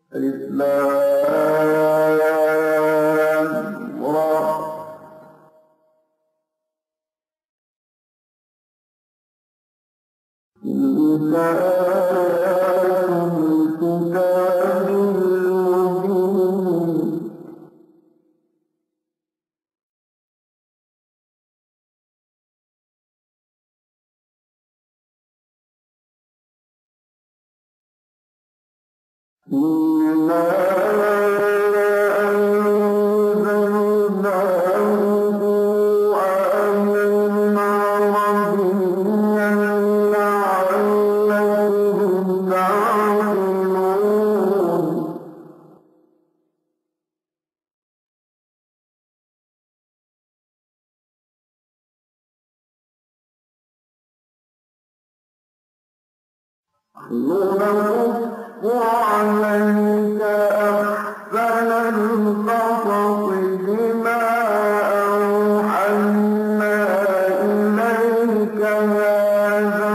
الإسلام نقص عليك أحسن القصص بما أوحينا إليك هذا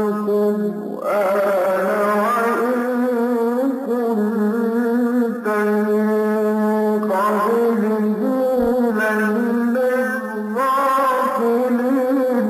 القرآن وإن كنت من قبله لمن الغافلين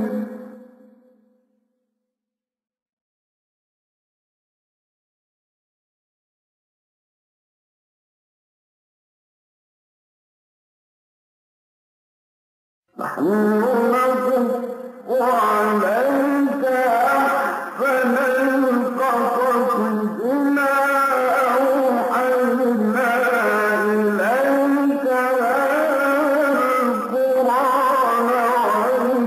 نحن نقص عليك أحسن القصص بما أوحينا إليك هذا القرآن وإن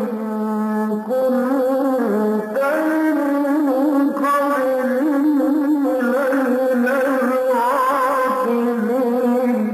كنت من قبله لمن الغافلين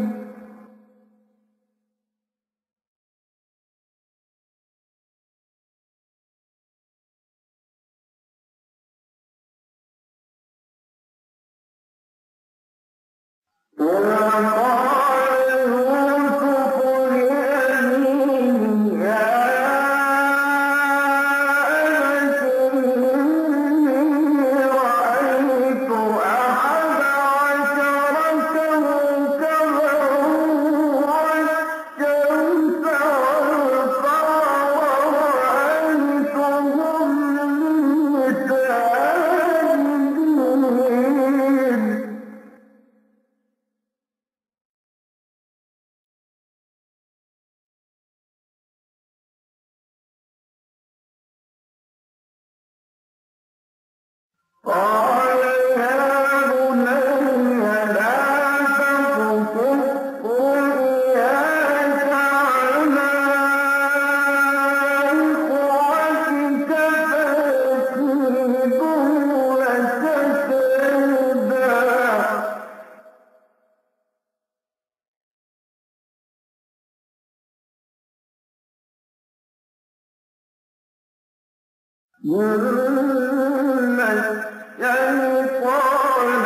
قال يا بني لا تقصص رؤياك على إخوتك فيكيدوا لك كيدا إن الشيطان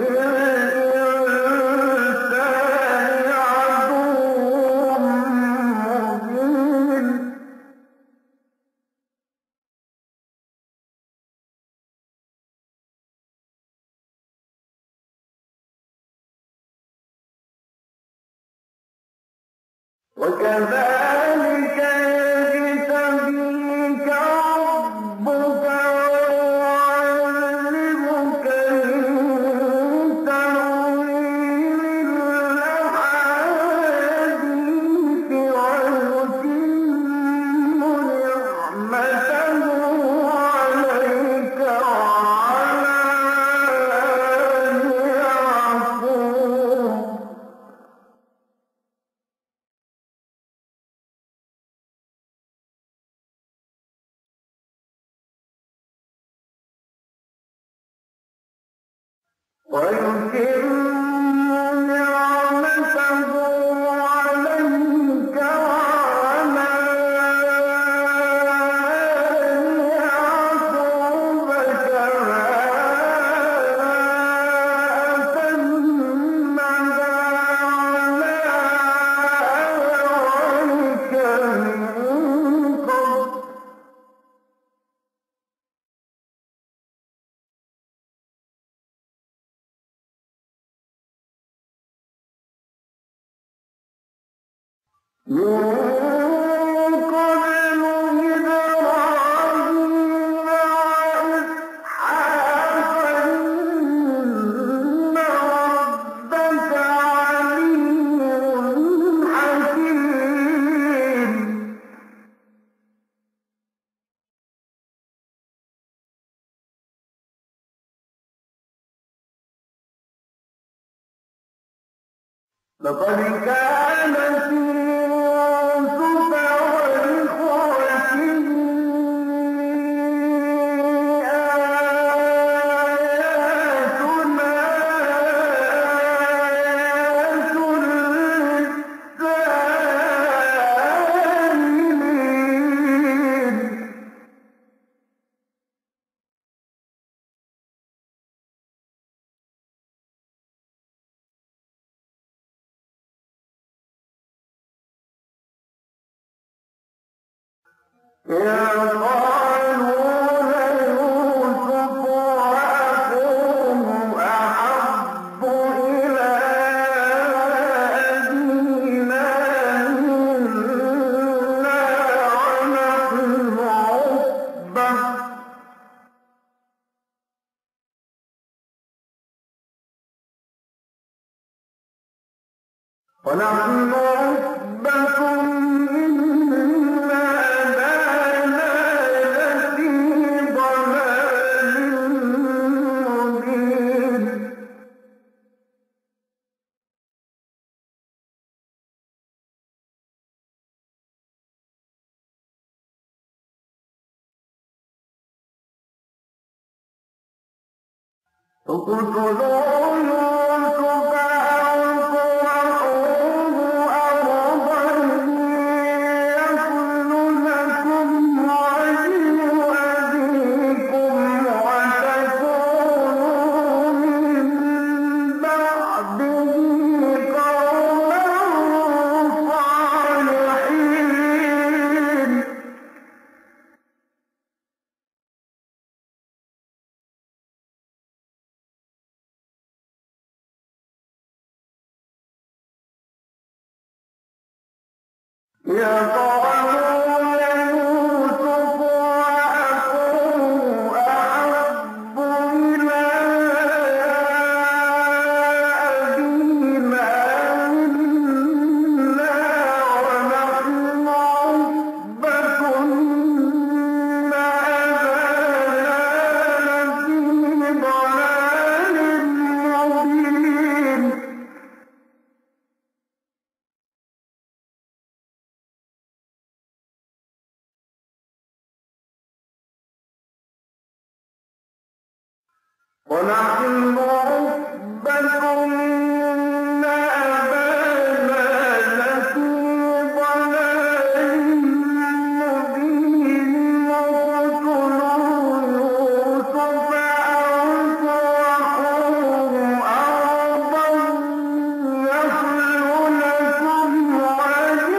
للإنسان عدو مبين وكذلك يجتبيك ربك ويعلمك من تأويل الأحاديث ويتم نعمته عليك وعلى آل يعقوب ويتم نعمته عليك وعلى آل يعقوب كما أتمها على أبويك من قبل لقد كان في يوسف وإخوته آياتنا للسائلين. يا قالوا ليوسف وأخوه أحب إلى أبينا منا ونحن عصبة إن أبانا لفي ضلال مبين. اقتلوا يوسف أو اطرحوه أرضا يخل لكم وجه أبيكم وتكونوا من بعده قوما صالحين. يا قالوا ليوسف وأخوه أحب إلى أبينا منا ونحن عصبة إن أبانا لفي ضلال مبين. ونحن عصبة إن أبانا لفي ضلال مبين. اقتلوا يوسف أو اطرحوه أرضا يخل لكم وجه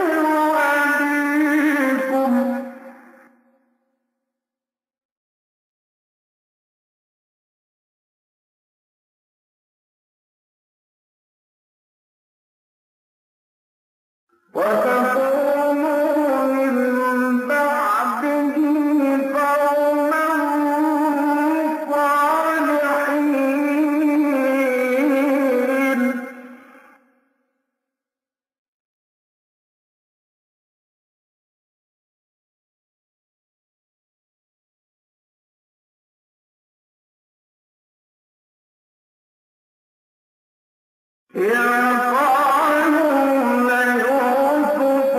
أبيكم وتكونوا من بعده قوما صالحين. يا قالوا ليوسف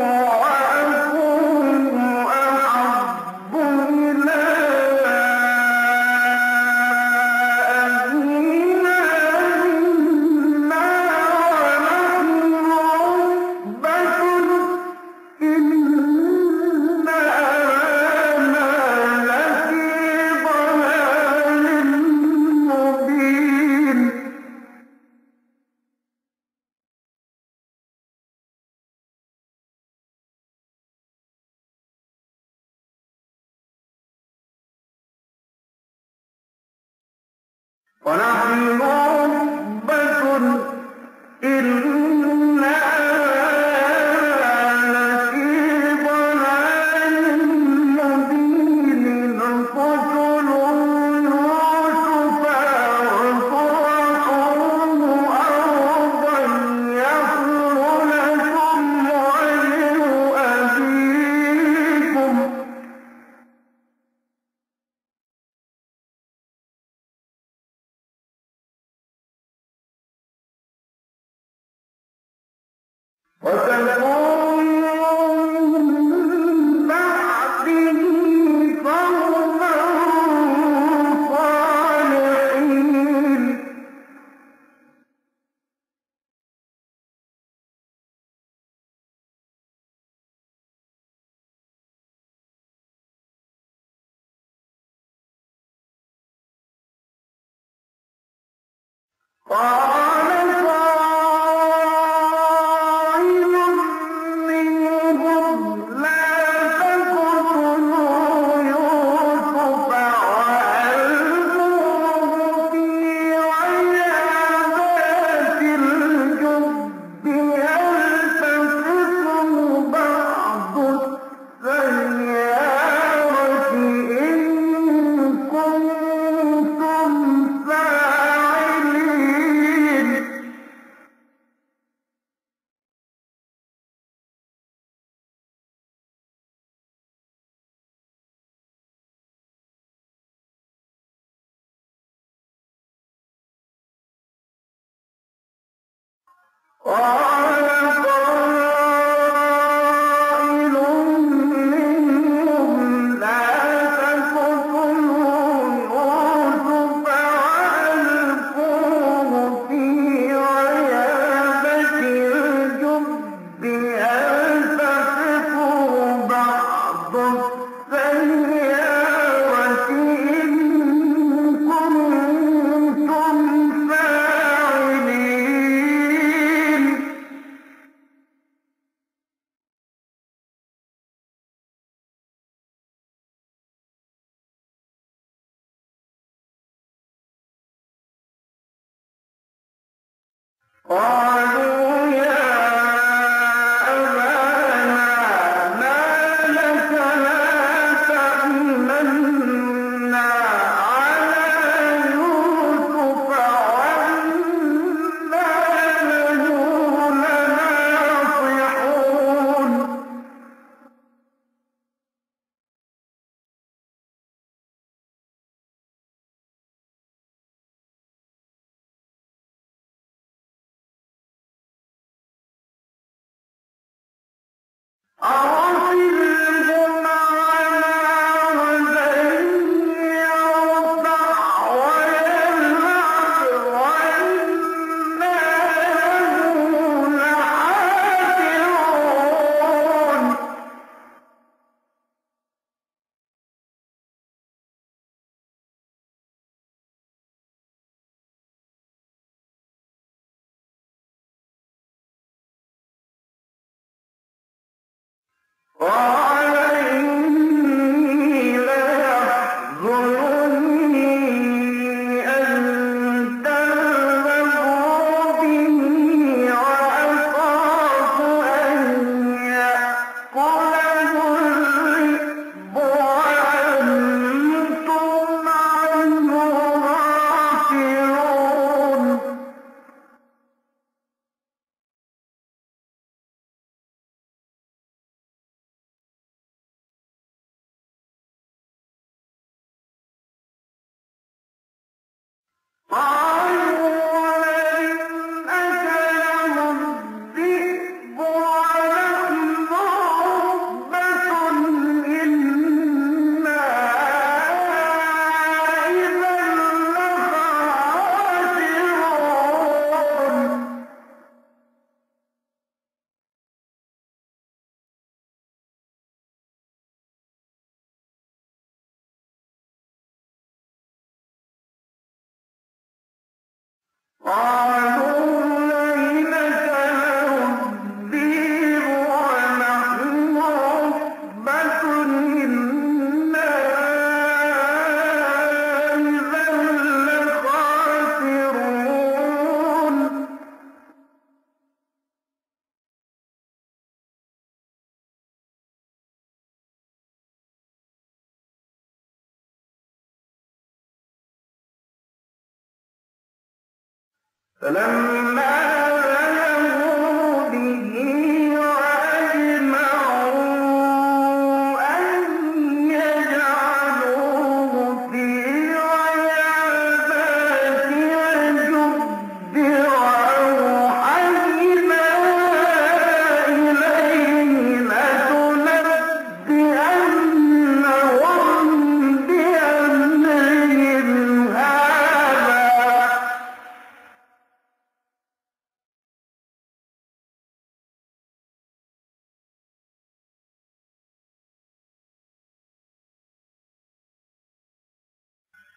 وأخوه أحب إلى أبينا منا ونحن عصبة إن أبانا لفي ضلال مبين. ونحن عصبة إن أبانا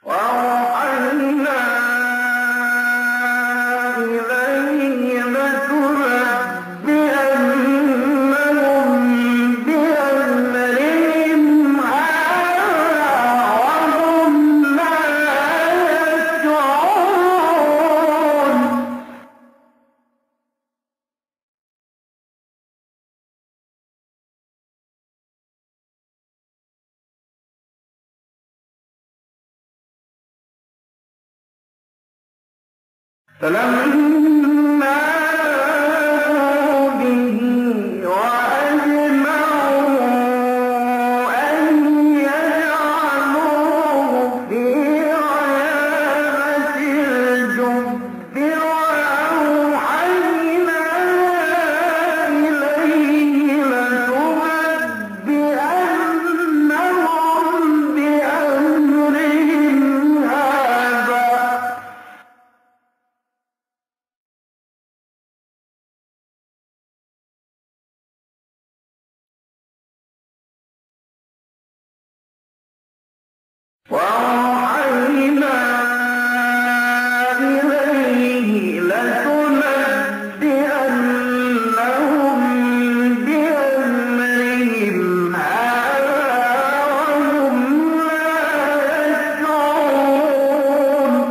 وأوحينا إليه لتنبئنهم بأمرهم هذا وهم لا يشعرون. فلما ذاقوا به وأجمعوا أن يجعلوه في غيابة الجب وأوحينا إليه لتنبئنهم بأمرهم هذا وأوحينا إليه لتنبئنهم بأمرهم هذا وهم لا يشعرون.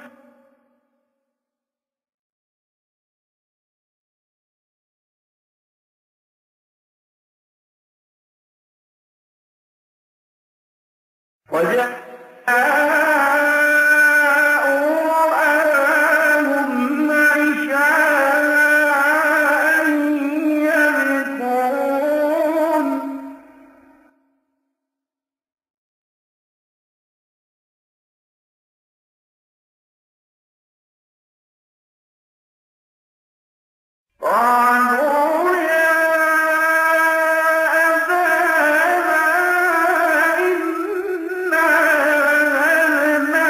وجاءوا أباهم عشاء يبكون. قالوا يا أبانا إنا ذهبنا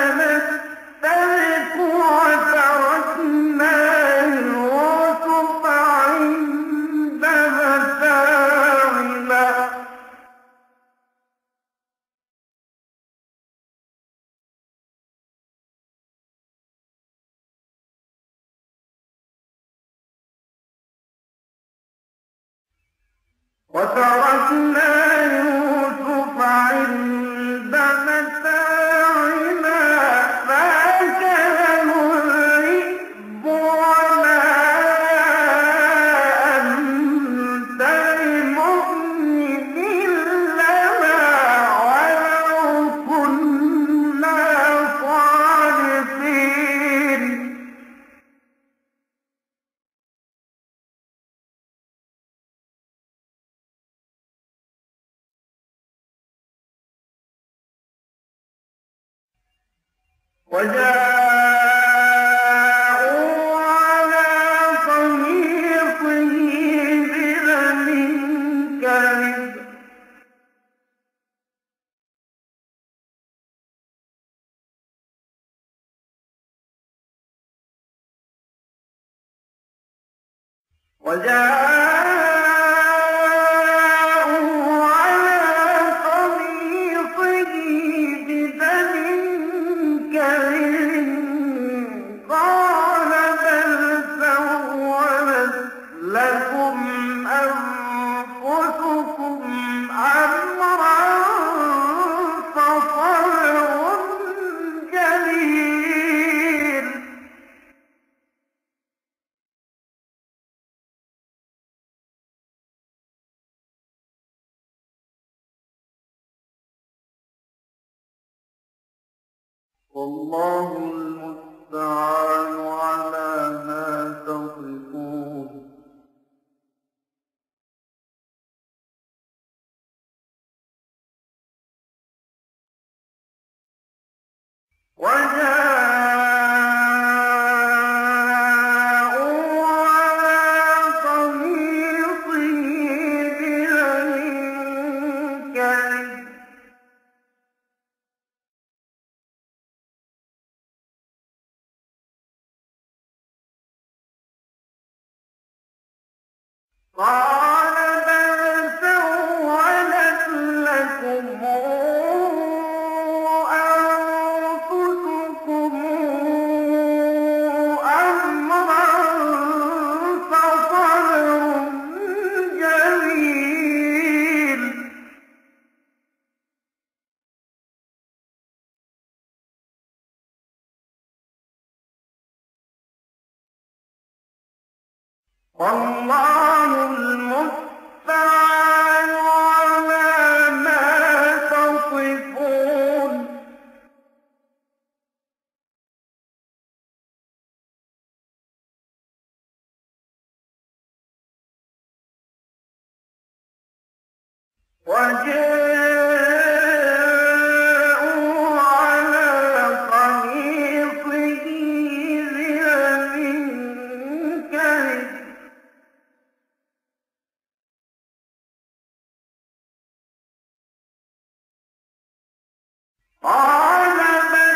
نستبق وتركنا يوسف عند متاعنا فأكله الذئب وما أنت بمؤمن لنا ولو كنا صادقين. وجاءوا على قميصه بدم كذب قال بل سولت لكم أنفسكم أمرا فصبر جميل. والله المستعان على ما تصفون. وجاءوا على قميصه بدم كذب قال بل سولت لكم أنفسكم والله المستعان على ما تصفون وجاءوا على قميصه بِدَمٍ كَذِبٍ قال بل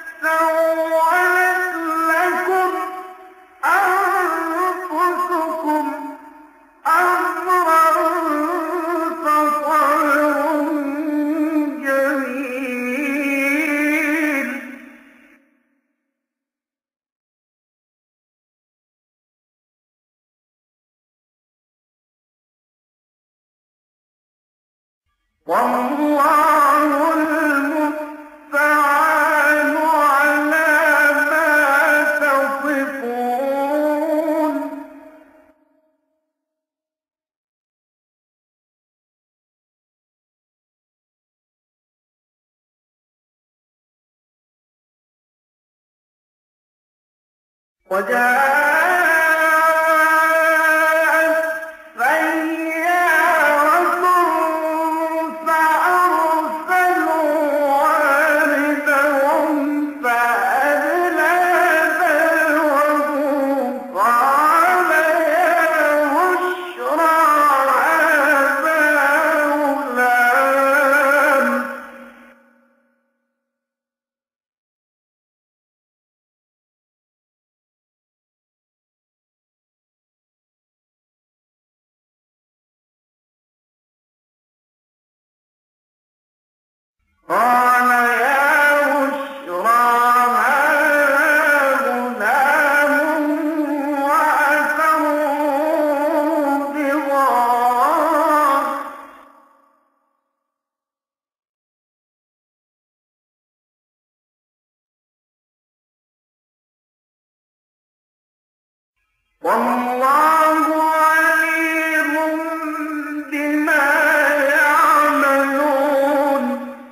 سولت لكم أنفسكم أمرا فصبر جميل والله المستعان على ما تصفون وجاءت سيارة فأرسلوا واردهم فأدلى دلوه قال يا بشرى هذا غلام قال يا بشرى هذا غلام وأسروا بضاعة والله عليم بما يعملون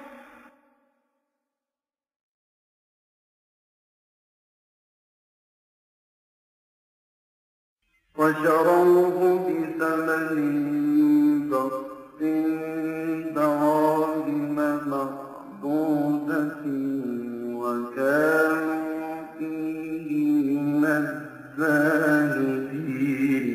وشروه بثمن بخس دراهم معدودة وكانوا فيه من الزاهدين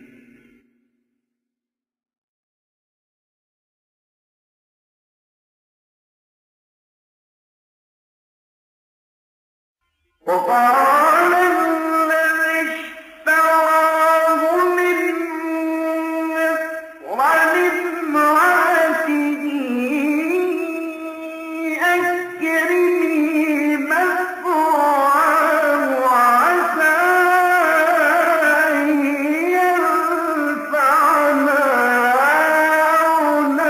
وقال الذي اشتراه من مصر لامرأته أكرمي مثواه وعسى أن ينفعنا أو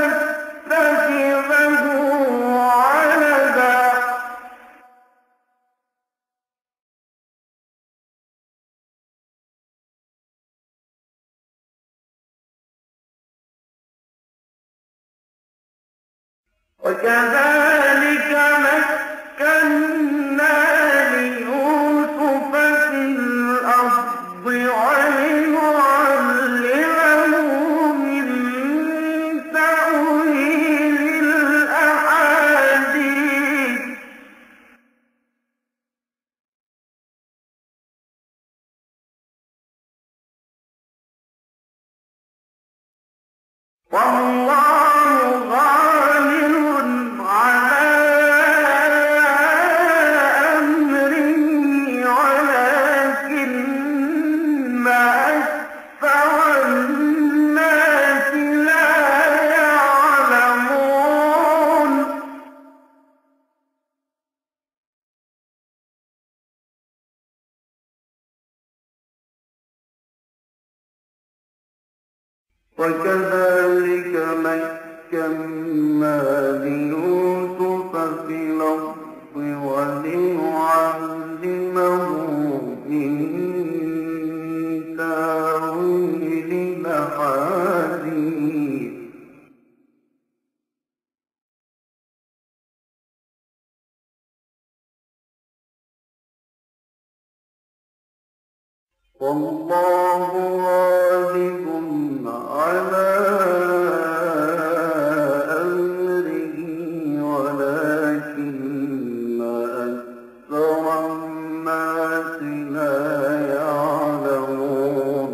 نتخذه ولدا وكذلك مكنا ليوسف في الأرض ولنعلمه من تأويل الأحاديث والله غالب على أمره ولكن أكثر الناس لا يعلمون وكذلك مكنا ليوسف في الأرض ولنعلمه من تأويل والله غالب على أمره ولكن أكثر الناس لا يعلمون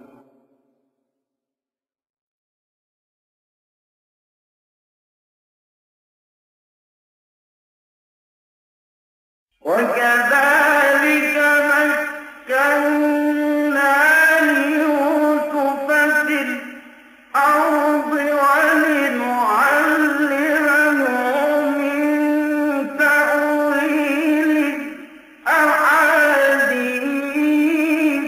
وكذلك مكنا ليوسف في الأرض ولنعلمه من تأويل الأحاديث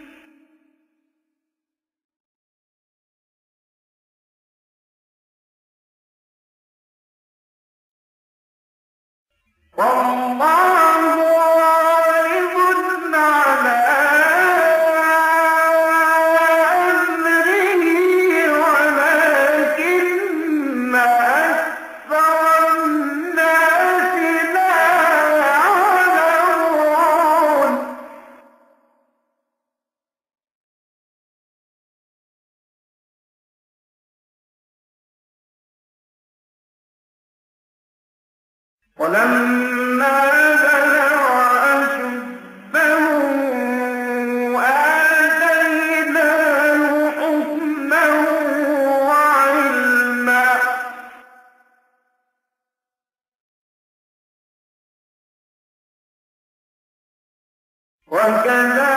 والله غالب على أمره ولكن أكثر الناس لا يعلمون ولما بلغ أشده آتيناه حكما وعلما وكذلك